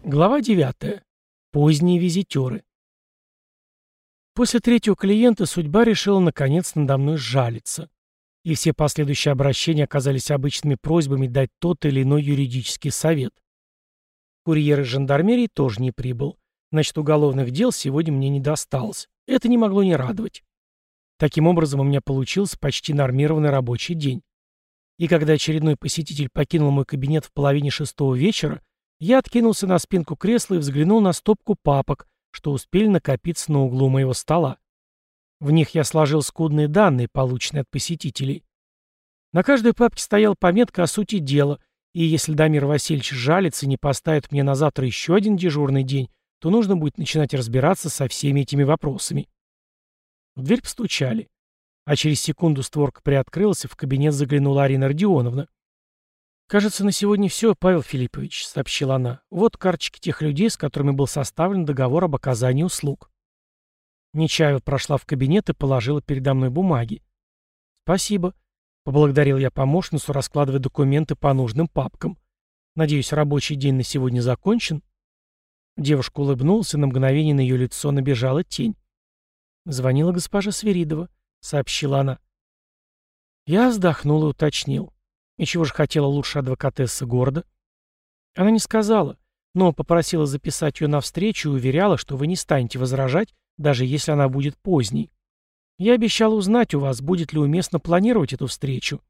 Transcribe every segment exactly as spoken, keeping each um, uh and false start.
Глава девятая. Поздние визитеры. После третьего клиента судьба решила наконец надо мной сжалиться. И все последующие обращения оказались обычными просьбами дать тот или иной юридический совет. Курьер из жандармерии тоже не прибыл. Значит, уголовных дел сегодня мне не досталось. Это не могло не радовать. Таким образом, у меня получился почти нормированный рабочий день. И когда очередной посетитель покинул мой кабинет в половине шестого вечера, я откинулся на спинку кресла и взглянул на стопку папок, что успели накопиться на углу моего стола. В них я сложил скудные данные, полученные от посетителей. На каждой папке стояла пометка о сути дела, и если Дамир Васильевич жалится и не поставит мне на завтра еще один дежурный день, то нужно будет начинать разбираться со всеми этими вопросами. В дверь постучали, а через секунду створка приоткрылась, и в кабинет заглянула Арина Родионовна. «Кажется, на сегодня все, Павел Филиппович», — сообщила она. «Вот карточки тех людей, с которыми был составлен договор об оказании услуг». Нечаева прошла в кабинет и положила передо мной бумаги. «Спасибо», — поблагодарил я помощницу, раскладывая документы по нужным папкам. «Надеюсь, рабочий день на сегодня закончен?» Девушка улыбнулась, и на мгновение на ее лицо набежала тень. «Звонила госпожа Свиридова», — сообщила она. Я вздохнул и уточнил. И чего же хотела лучшая адвокатесса города? Она не сказала, но попросила записать ее на встречу и уверяла, что вы не станете возражать, даже если она будет поздней. Я обещал узнать у вас, будет ли уместно планировать эту встречу.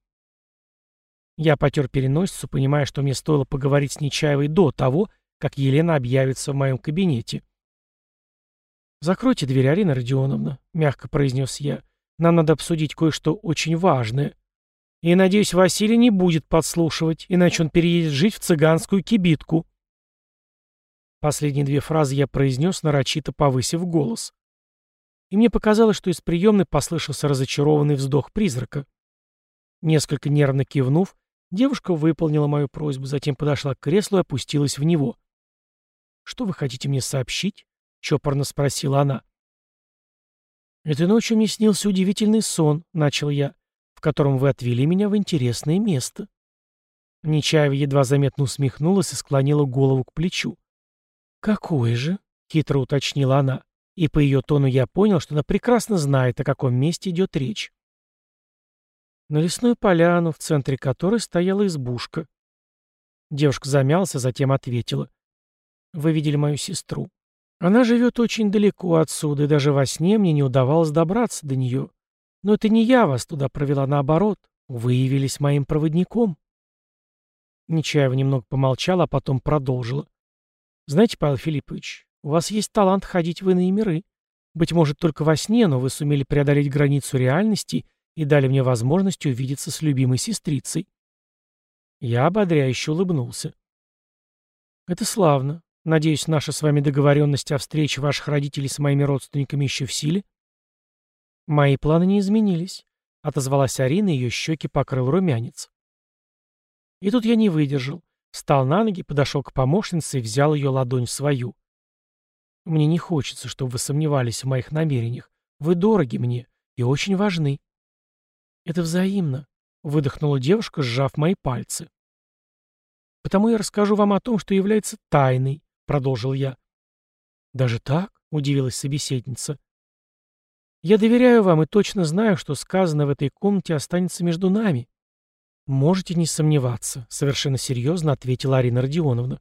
Я потер переносицу, понимая, что мне стоило поговорить с Нечаевой до того, как Елена объявится в моем кабинете. «Закройте дверь, Арина Родионовна», — мягко произнес я. «Нам надо обсудить кое-что очень важное. И, надеюсь, Василий не будет подслушивать, иначе он переедет жить в цыганскую кибитку». Последние две фразы я произнес, нарочито повысив голос. И мне показалось, что из приемной послышался разочарованный вздох призрака. Несколько нервно кивнув, девушка выполнила мою просьбу, затем подошла к креслу и опустилась в него. «Что вы хотите мне сообщить?» — чопорно спросила она. «Этой ночью мне снился удивительный сон», — начал я, «в котором вы отвели меня в интересное место». Нечаева едва заметно усмехнулась и склонила голову к плечу. «Какое же?» — хитро уточнила она, и по ее тону я понял, что она прекрасно знает, о каком месте идет речь. На лесную поляну, в центре которой стояла избушка. Девушка замялась, а затем ответила. «Вы видели мою сестру. Она живет очень далеко отсюда, и даже во сне мне не удавалось добраться до нее. Но это не я вас туда провела, наоборот. Вы явились моим проводником». Нечаева немного помолчала, а потом продолжила. «Знаете, Павел Филиппович, у вас есть талант ходить в иные миры. Быть может, только во сне, но вы сумели преодолеть границу реальности и дали мне возможность увидеться с любимой сестрицей». Я ободряюще улыбнулся. «Это славно. Надеюсь, наша с вами договоренность о встрече ваших родителей с моими родственниками еще в силе?» «Мои планы не изменились», — отозвалась Арина, и ее щеки покрыл румянец. И тут я не выдержал, встал на ноги, подошел к помощнице и взял ее ладонь в свою. «Мне не хочется, чтобы вы сомневались в моих намерениях. Вы дороги мне и очень важны». «Это взаимно», — выдохнула девушка, сжав мои пальцы. «Потому я расскажу вам о том, что является тайной», — продолжил я. «Даже так?» — удивилась собеседница. «Я доверяю вам и точно знаю, что сказанное в этой комнате останется между нами». «Можете не сомневаться», — совершенно серьезно ответила Арина Родионовна.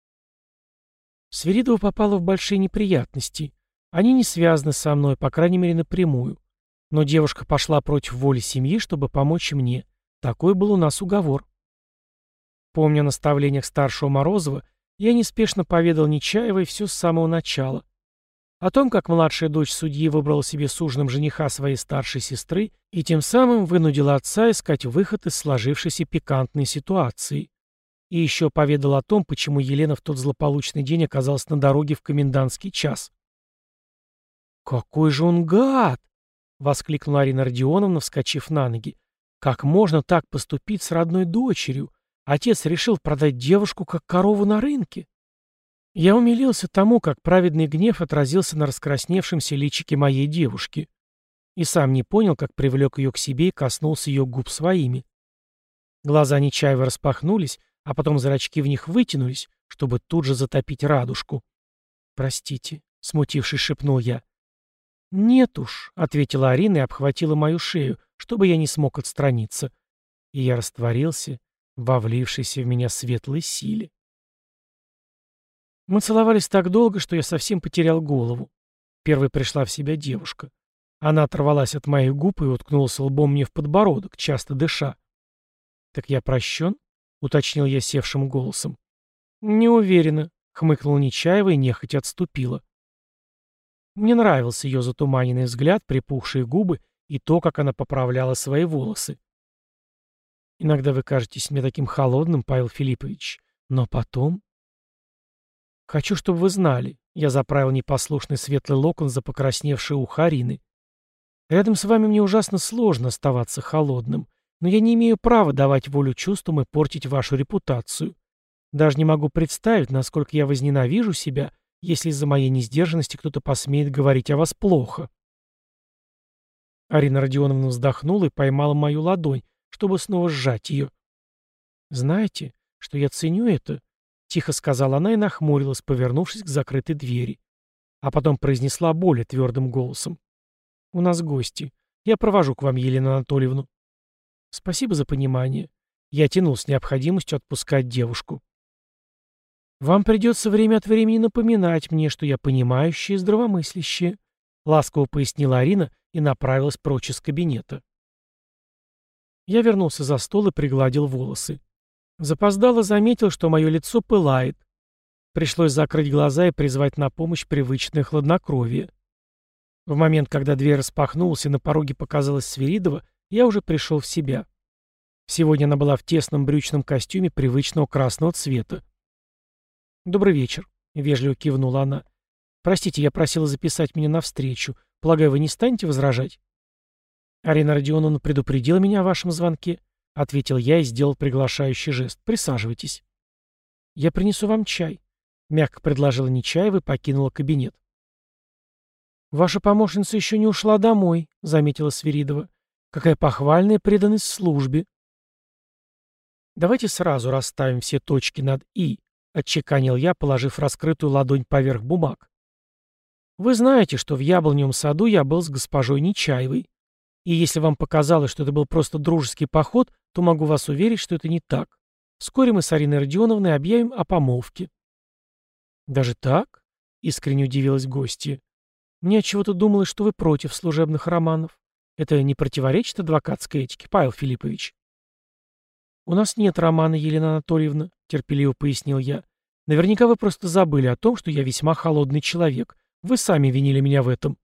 Свиридова попала в большие неприятности. Они не связаны со мной, по крайней мере, напрямую. Но девушка пошла против воли семьи, чтобы помочь мне. Такой был у нас уговор. Помня о наставлениях старшего Морозова, я неспешно поведал Нечаевой все с самого начала. О том, как младшая дочь судьи выбрала себе суженым жениха своей старшей сестры и тем самым вынудила отца искать выход из сложившейся пикантной ситуации. И еще поведал о том, почему Елена в тот злополучный день оказалась на дороге в комендантский час. «Какой же он гад!» — воскликнула Арина Родионовна, вскочив на ноги. «Как можно так поступить с родной дочерью? Отец решил продать девушку как корову на рынке». Я умилился тому, как праведный гнев отразился на раскрасневшемся личике моей девушки. И сам не понял, как привлек ее к себе и коснулся ее губ своими. Глаза Нечаевой распахнулись, а потом зрачки в них вытянулись, чтобы тут же затопить радужку. «Простите», — смутившись, шепнул я. «Нет уж», — ответила Арина и обхватила мою шею, чтобы я не смог отстраниться. И я растворился во влившейся в меня светлой силе. Мы целовались так долго, что я совсем потерял голову. Первой пришла в себя девушка. Она оторвалась от моих губ и уткнулась лбом мне в подбородок, часто дыша. «Так я прощен?» — уточнил я севшим голосом. «Не уверена», — хмыкнула Нечаева и нехотя отступила. Мне нравился ее затуманенный взгляд, припухшие губы и то, как она поправляла свои волосы. «Иногда вы кажетесь мне таким холодным, Павел Филиппович, но потом...» «Хочу, чтобы вы знали», — я заправил непослушный светлый локон за покрасневшее ухо Арины. «Рядом с вами мне ужасно сложно оставаться холодным, но я не имею права давать волю чувствам и портить вашу репутацию. Даже не могу представить, насколько я возненавижу себя, если из-за моей несдержанности кто-то посмеет говорить о вас плохо». Арина Родионовна вздохнула и поймала мою ладонь, чтобы снова сжать ее. «Знаете, что я ценю это?» — тихо сказала она и нахмурилась, повернувшись к закрытой двери. А потом произнесла более твердым голосом. «У нас гости. Я провожу к вам Елену Анатольевну». «Спасибо за понимание». Я тянул с необходимостью отпускать девушку. «Вам придется время от времени напоминать мне, что я понимающая и здравомыслящая», — ласково пояснила Арина и направилась прочь из кабинета. Я вернулся за стол и пригладил волосы. Запоздало заметил, что мое лицо пылает. Пришлось закрыть глаза и призвать на помощь привычное хладнокровие. В момент, когда дверь распахнулась и на пороге показалась Свиридова, я уже пришел в себя. Сегодня она была в тесном брючном костюме привычного красного цвета. «Добрый вечер», — вежливо кивнула она. «Простите, я просила записать меня на встречу. Полагаю, вы не станете возражать?» «Арина Родионовна предупредила меня о вашем звонке», — ответил я и сделал приглашающий жест. «Присаживайтесь». «Я принесу вам чай», — мягко предложила Нечаева и покинула кабинет. «Ваша помощница еще не ушла домой», — заметила Свиридова. «Какая похвальная преданность службе». «Давайте сразу расставим все точки над «и», — отчеканил я, положив раскрытую ладонь поверх бумаг. «Вы знаете, что в Яблоневом саду я был с госпожой Нечаевой. И если вам показалось, что это был просто дружеский поход, то могу вас уверить, что это не так. Вскоре мы с Ариной Родионовной объявим о помолвке». «Даже так?» — искренне удивилась гостья. «Мне отчего-то думалось, что вы против служебных романов. Это не противоречит адвокатской этике, Павел Филиппович?» «У нас нет романа, Елена Анатольевна», — терпеливо пояснил я. «Наверняка вы просто забыли о том, что я весьма холодный человек. Вы сами винили меня в этом».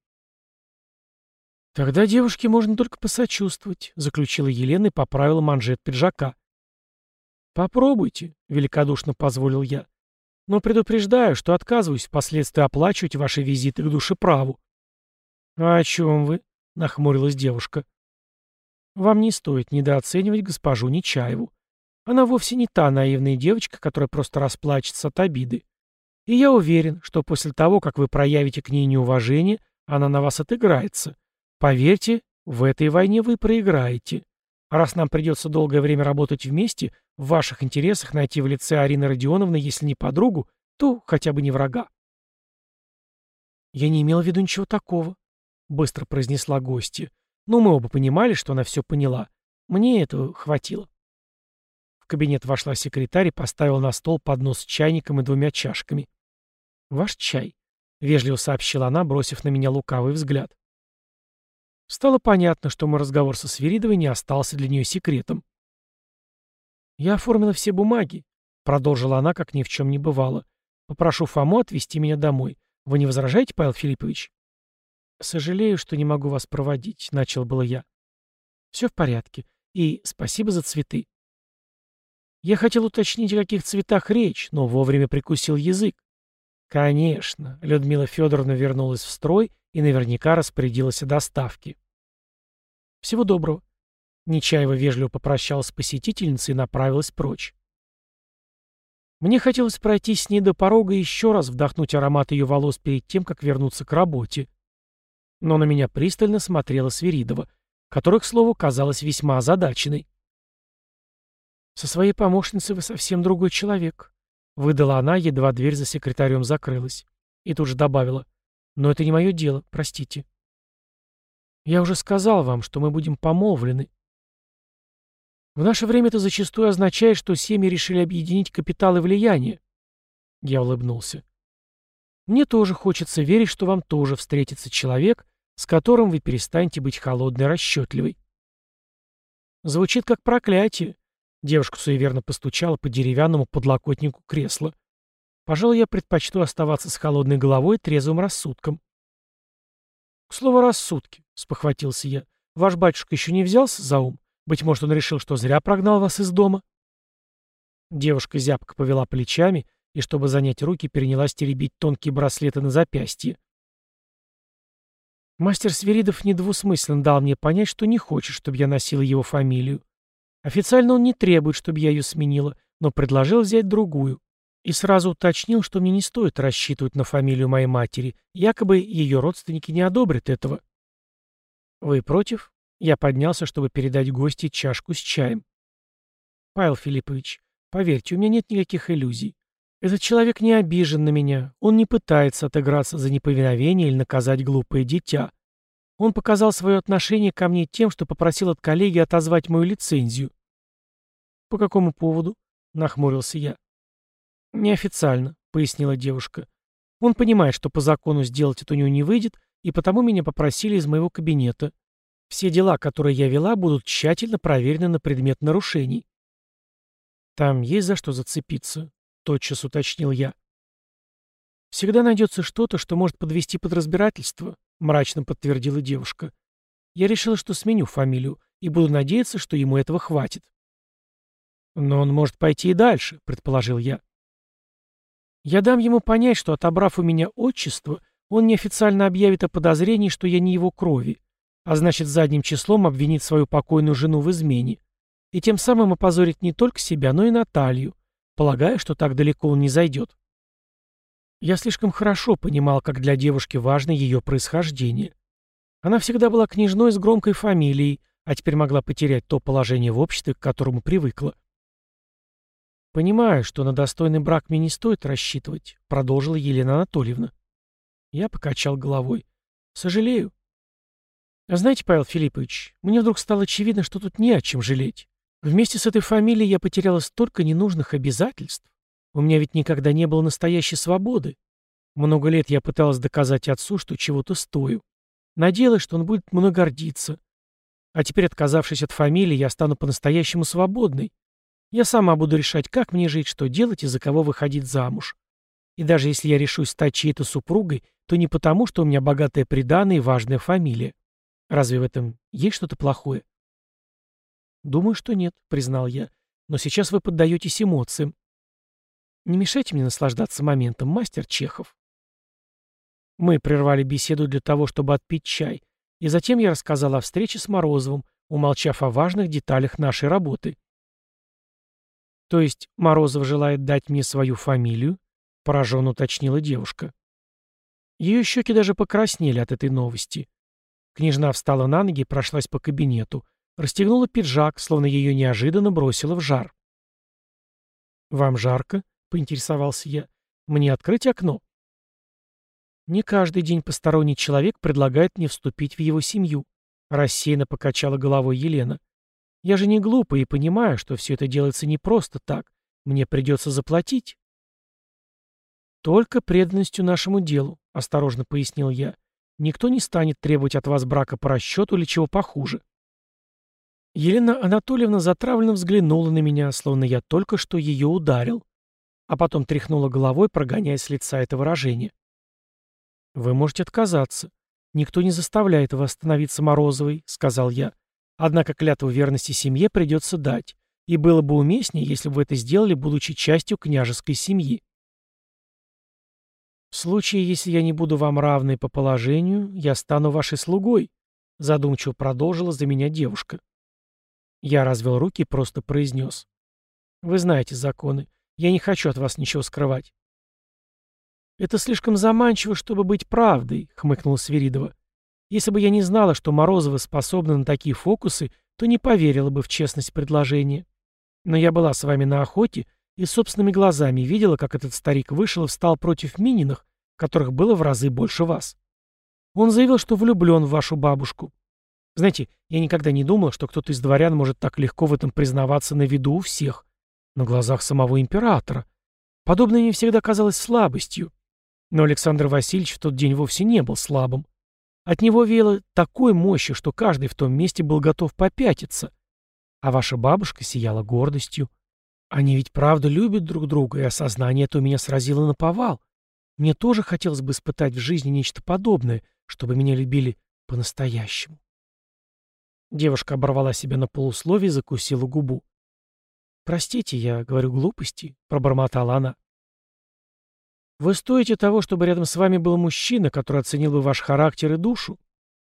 «Тогда девушке можно только посочувствовать», — заключила Елена и поправила манжет пиджака. «Попробуйте», — великодушно позволил я. «Но предупреждаю, что отказываюсь впоследствии оплачивать ваши визиты к душеправу». «А о чем вы?» — нахмурилась девушка. «Вам не стоит недооценивать госпожу Нечаеву. Она вовсе не та наивная девочка, которая просто расплачется от обиды. И я уверен, что после того, как вы проявите к ней неуважение, она на вас отыграется. Поверьте, в этой войне вы проиграете. А раз нам придется долгое время работать вместе, в ваших интересах найти в лице Арины Родионовны, если не подругу, то хотя бы не врага». «Я не имела в виду ничего такого», — быстро произнесла гостья. Но мы оба понимали, что она все поняла. Мне этого хватило. В кабинет вошла секретарь и поставила на стол поднос с чайником и двумя чашками. «Ваш чай», — вежливо сообщила она, бросив на меня лукавый взгляд. Стало понятно, что мой разговор со Свиридовой не остался для нее секретом. «Я оформила все бумаги», — продолжила она, как ни в чем не бывало. «Попрошу Фому отвезти меня домой. Вы не возражаете, Павел Филиппович?» «Сожалею, что не могу вас проводить», — начал было я. «Все в порядке. И спасибо за цветы». Я хотел уточнить, о каких цветах речь, но вовремя прикусил язык. Конечно, Людмила Федоровна вернулась в строй и наверняка распорядилась о доставке. «Всего доброго». Нечаева вежливо попрощалась с посетительницей и направилась прочь. Мне хотелось пройтись с ней до порога и еще раз вдохнуть аромат ее волос перед тем, как вернуться к работе. Но на меня пристально смотрела Свиридова, которая, к слову, казалась весьма озадаченной. «Со своей помощницей вы совсем другой человек», Выдала она, едва дверь за секретарем закрылась. И тут же добавила. Но это не мое дело, простите. Я уже сказал вам, что мы будем помолвлены. В наше время это зачастую означает, что семьи решили объединить капитал и влияние. Я улыбнулся. Мне тоже хочется верить, что вам тоже встретится человек, с которым вы перестанете быть холодной и расчетливой. Звучит как проклятие. Девушка суеверно постучала по деревянному подлокотнику кресла. Пожалуй, я предпочту оставаться с холодной головой и трезвым рассудком. К слову о рассудке, спохватился я. Ваш батюшка еще не взялся за ум? Быть может, он решил, что зря прогнал вас из дома? Девушка зябко повела плечами и, чтобы занять руки, перенялась теребить тонкие браслеты на запястье. Мастер Свиридов недвусмысленно дал мне понять, что не хочет, чтобы я носила его фамилию. Официально он не требует, чтобы я ее сменила, но предложил взять другую. И сразу уточнил, что мне не стоит рассчитывать на фамилию моей матери, якобы ее родственники не одобрят этого. «Вы против?» Я поднялся, чтобы передать гостю чашку с чаем. «Павел Филиппович, поверьте, у меня нет никаких иллюзий. Этот человек не обижен на меня, он не пытается отыграться за неповиновение или наказать глупое дитя. Он показал свое отношение ко мне тем, что попросил от коллеги отозвать мою лицензию». «По какому поводу?» — нахмурился я. «Неофициально», — пояснила девушка. «Он понимает, что по закону сделать это у него не выйдет, и потому меня попросили из моего кабинета. Все дела, которые я вела, будут тщательно проверены на предмет нарушений». «Там есть за что зацепиться», — тотчас уточнил я. «Всегда найдется что-то, что может подвести под разбирательство», — мрачно подтвердила девушка. «Я решила, что сменю фамилию, и буду надеяться, что ему этого хватит». «Но он может пойти и дальше», — предположил я. «Я дам ему понять, что, отобрав у меня отчество, он неофициально объявит о подозрении, что я не его крови, а значит, задним числом обвинит свою покойную жену в измене, и тем самым опозорит не только себя, но и Наталью, полагая, что так далеко он не зайдет». Я слишком хорошо понимал, как для девушки важно ее происхождение. Она всегда была княжной с громкой фамилией, а теперь могла потерять то положение в обществе, к которому привыкла. «Понимаю, что на достойный брак мне не стоит рассчитывать», — продолжила Елена Анатольевна. Я покачал головой. «Сожалею». «А знаете, Павел Филиппович, мне вдруг стало очевидно, что тут не о чем жалеть. Вместе с этой фамилией я потеряла столько ненужных обязательств. У меня ведь никогда не было настоящей свободы. Много лет я пыталась доказать отцу, что чего-то стою. Надеялась, что он будет мной гордиться. А теперь, отказавшись от фамилии, я стану по-настоящему свободной. Я сама буду решать, как мне жить, что делать и за кого выходить замуж. И даже если я решусь стать чьей-то супругой, то не потому, что у меня богатая приданое и важная фамилия. Разве в этом есть что-то плохое?» «Думаю, что нет», — признал я. «Но сейчас вы поддаетесь эмоциям. Не мешайте мне наслаждаться моментом, мастер Чехов». Мы прервали беседу для того, чтобы отпить чай, и затем я рассказал о встрече с Морозовым, умолчав о важных деталях нашей работы. «То есть Морозов желает дать мне свою фамилию?» — пораженно уточнила девушка. Ее щеки даже покраснели от этой новости. Княжна встала на ноги и прошлась по кабинету, расстегнула пиджак, словно ее неожиданно бросило в жар. «Вам жарко?» — поинтересовался я. «Мне открыть окно?» «Не каждый день посторонний человек предлагает мне вступить в его семью», — рассеянно покачала головой Елена. «Я же не глупая и понимаю, что все это делается не просто так. Мне придется заплатить». «Только преданностью нашему делу», — осторожно пояснил я. «Никто не станет требовать от вас брака по расчету или чего похуже». Елена Анатольевна затравленно взглянула на меня, словно я только что ее ударил, а потом тряхнула головой, прогоняя с лица это выражение. «Вы можете отказаться. Никто не заставляет вас становиться Морозовой», — сказал я. «Однако клятву верности семье придется дать, и было бы уместнее, если бы вы это сделали, будучи частью княжеской семьи». «В случае, если я не буду вам равной по положению, я стану вашей слугой», — задумчиво продолжила за меня девушка. Я развел руки и просто произнес. «Вы знаете законы. Я не хочу от вас ничего скрывать». «Это слишком заманчиво, чтобы быть правдой», — хмыкнула Свиридова. «Если бы я не знала, что Морозовы способны на такие фокусы, то не поверила бы в честность предложения. Но я была с вами на охоте и собственными глазами видела, как этот старик вышел и встал против Мининых, которых было в разы больше вас. Он заявил, что влюблен в вашу бабушку. Знаете, я никогда не думала, что кто-то из дворян может так легко в этом признаваться на виду у всех, на глазах самого императора. Подобное мне всегда казалось слабостью. Но Александр Васильевич в тот день вовсе не был слабым. От него веяло такой мощью, что каждый в том месте был готов попятиться. А ваша бабушка сияла гордостью. Они ведь правда любят друг друга, и осознание это у меня сразило наповал. Мне тоже хотелось бы испытать в жизни нечто подобное, чтобы меня любили по-настоящему. Девушка оборвала себя на полусловие и закусила губу. «Простите, я говорю глупости», — пробормотала она. «Вы стоите того, чтобы рядом с вами был мужчина, который оценил бы ваш характер и душу?»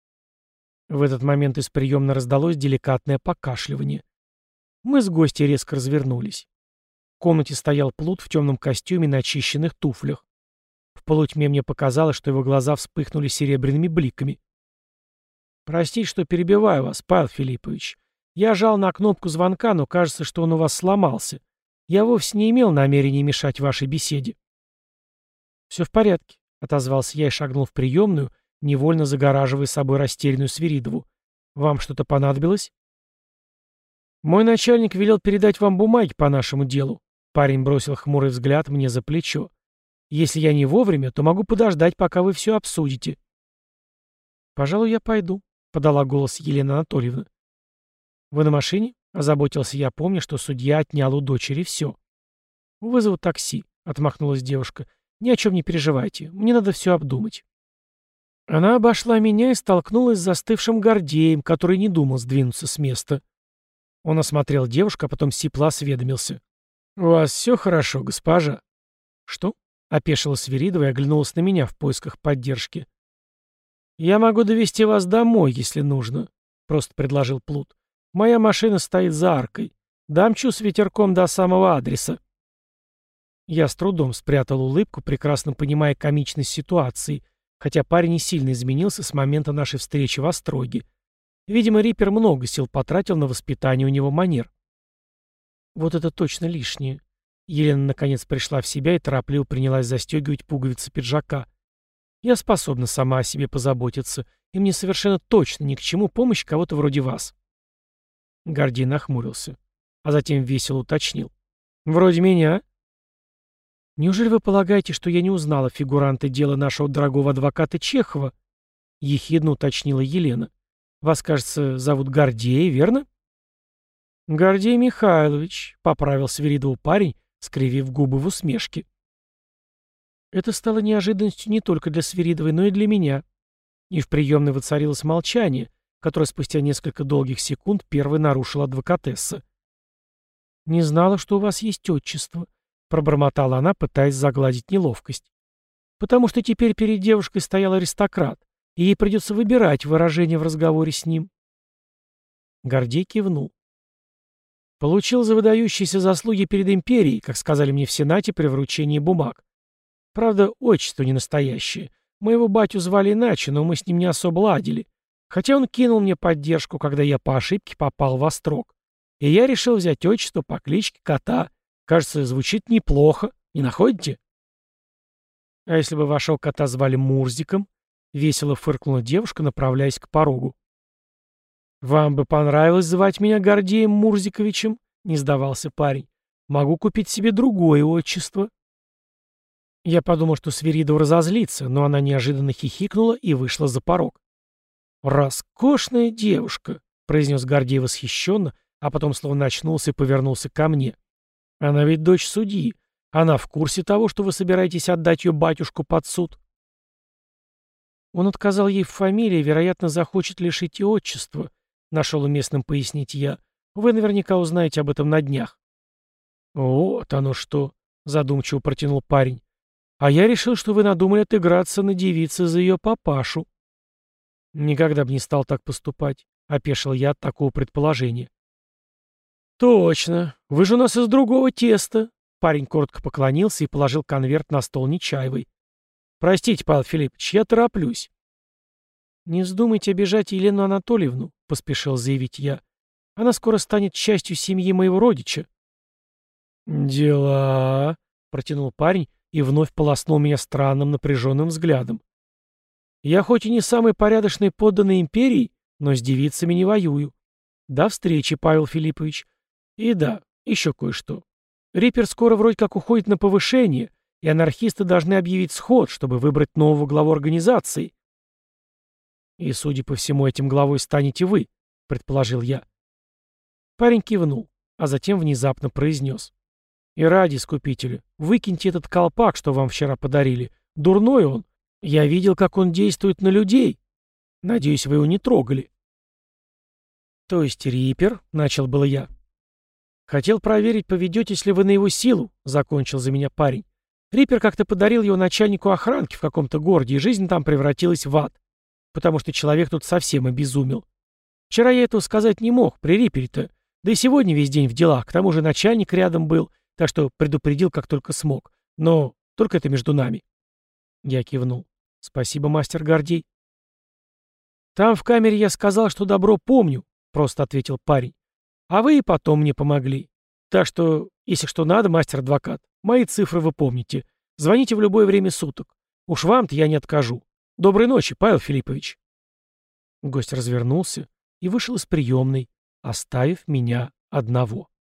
В этот момент из приемной раздалось деликатное покашливание. Мы с гостьей резко развернулись. В комнате стоял Плут в темном костюме на очищенных туфлях. В полутьме мне показалось, что его глаза вспыхнули серебряными бликами. «Простите, что перебиваю вас, Павел Филиппович. Я жал на кнопку звонка, но кажется, что он у вас сломался. Я вовсе не имел намерения мешать вашей беседе». «Все в порядке», — отозвался я и шагнул в приемную, невольно загораживая собой растерянную Свиридову. «Вам что-то понадобилось?» «Мой начальник велел передать вам бумаги по нашему делу». Парень бросил хмурый взгляд мне за плечо. «Если я не вовремя, то могу подождать, пока вы все обсудите». «Пожалуй, я пойду», — подала голос Елена Анатольевна. «Вы на машине?» — озаботился я, помня, что судья отнял у дочери все. «Вызову такси», — отмахнулась девушка. «Ни о чем не переживайте, мне надо все обдумать». Она обошла меня и столкнулась с застывшим Гордеем, который не думал сдвинуться с места. Он осмотрел девушку, а потом сипло осведомился. «У вас все хорошо, госпожа?» «Что?» — опешила Свиридова и оглянулась на меня в поисках поддержки. «Я могу довести вас домой, если нужно», — просто предложил Плут. «Моя машина стоит за аркой. Дамчу с ветерком до самого адреса». Я с трудом спрятал улыбку, прекрасно понимая комичность ситуации, хотя парень не сильно изменился с момента нашей встречи в Остроге. Видимо, Риппер много сил потратил на воспитание у него манер. Вот это точно лишнее. Елена наконец пришла в себя и торопливо принялась застегивать пуговицы пиджака. Я способна сама о себе позаботиться, и мне совершенно точно ни к чему помощь кого-то вроде вас. Гордей нахмурился, а затем весело уточнил. «Вроде меня?» «Неужели вы полагаете, что я не узнала фигуранта дела нашего дорогого адвоката Чехова?» — ехидно уточнила Елена. «Вас, кажется, зовут Гордей, верно?» «Гордей Михайлович», — поправил Свиридову парень, скривив губы в усмешке. Это стало неожиданностью не только для Свиридовой, но и для меня. И в приемной воцарилось молчание, которое спустя несколько долгих секунд первой нарушила адвокатесса. «Не знала, что у вас есть отчество», — пробормотала она, пытаясь загладить неловкость. «Потому что теперь перед девушкой стоял аристократ, и ей придется выбирать выражение в разговоре с ним». Гордей кивнул. «Получил за выдающиеся заслуги перед империей, как сказали мне в Сенате при вручении бумаг. Правда, отчество не настоящее. Моего батю звали иначе, но мы с ним не особо ладили. Хотя он кинул мне поддержку, когда я по ошибке попал в Острог. И я решил взять отчество по кличке Кота. Кажется, звучит неплохо. Не находите?» «А если бы вашего кота звали Мурзиком?» — весело фыркнула девушка, направляясь к порогу. «Вам бы понравилось звать меня Гордеем Мурзиковичем?» — не сдавался парень. «Могу купить себе другое отчество». Я подумал, что Свиридова разозлится, но она неожиданно хихикнула и вышла за порог. «Роскошная девушка», — произнес Гордей восхищенно, а потом словно очнулся и повернулся ко мне. «Она ведь дочь судьи. Она в курсе того, что вы собираетесь отдать ее батюшку под суд?» Он отказал ей в фамилии и, вероятно, захочет лишить и отчества. Нашел уместным пояснить я. Вы наверняка узнаете об этом на днях. «Вот оно что», — задумчиво протянул парень. «А я решил, что вы надумали отыграться на девице за ее папашу». «Никогда бы не стал так поступать», — опешил я от такого предположения. «Точно. Вы же у нас из другого теста». Парень коротко поклонился и положил конверт на стол Нечаевой. «Простите, Павел Филиппович, я тороплюсь». «Не вздумайте обижать Елену Анатольевну», — поспешил заявить я. «Она скоро станет частью семьи моего родича». «Дела», — протянул парень и вновь полоснул меня странным напряженным взглядом. «Я хоть и не самый порядочный подданный империи, но с девицами не воюю. До встречи, Павел Филиппович. И да, еще кое-что. Риппер скоро вроде как уходит на повышение, и анархисты должны объявить сход, чтобы выбрать нового главу организации». «И, судя по всему, этим главой станете вы», — предположил я. Парень кивнул, а затем внезапно произнес. «И ради искупителя, выкиньте этот колпак, что вам вчера подарили. Дурной он. Я видел, как он действует на людей. Надеюсь, вы его не трогали». «То есть Риппер?» — начал было я. «Хотел проверить, поведетесь ли вы на его силу», — закончил за меня парень. «Риппер как-то подарил его начальнику охранки в каком-то городе, и жизнь там превратилась в ад. Потому что человек тут совсем обезумел. Вчера я этого сказать не мог, при Риппере-то. Да и сегодня весь день в делах, к тому же начальник рядом был, так что предупредил, как только смог. Но только это между нами». Я кивнул. «Спасибо, мастер Гордей». «Там в камере я сказал, что добро помню», — просто ответил парень. «А вы и потом мне помогли. Так что, если что надо, мастер-адвокат, мои цифры вы помните. Звоните в любое время суток. Уж вам-то я не откажу. Доброй ночи, Павел Филиппович». Гость развернулся и вышел из приемной, оставив меня одного.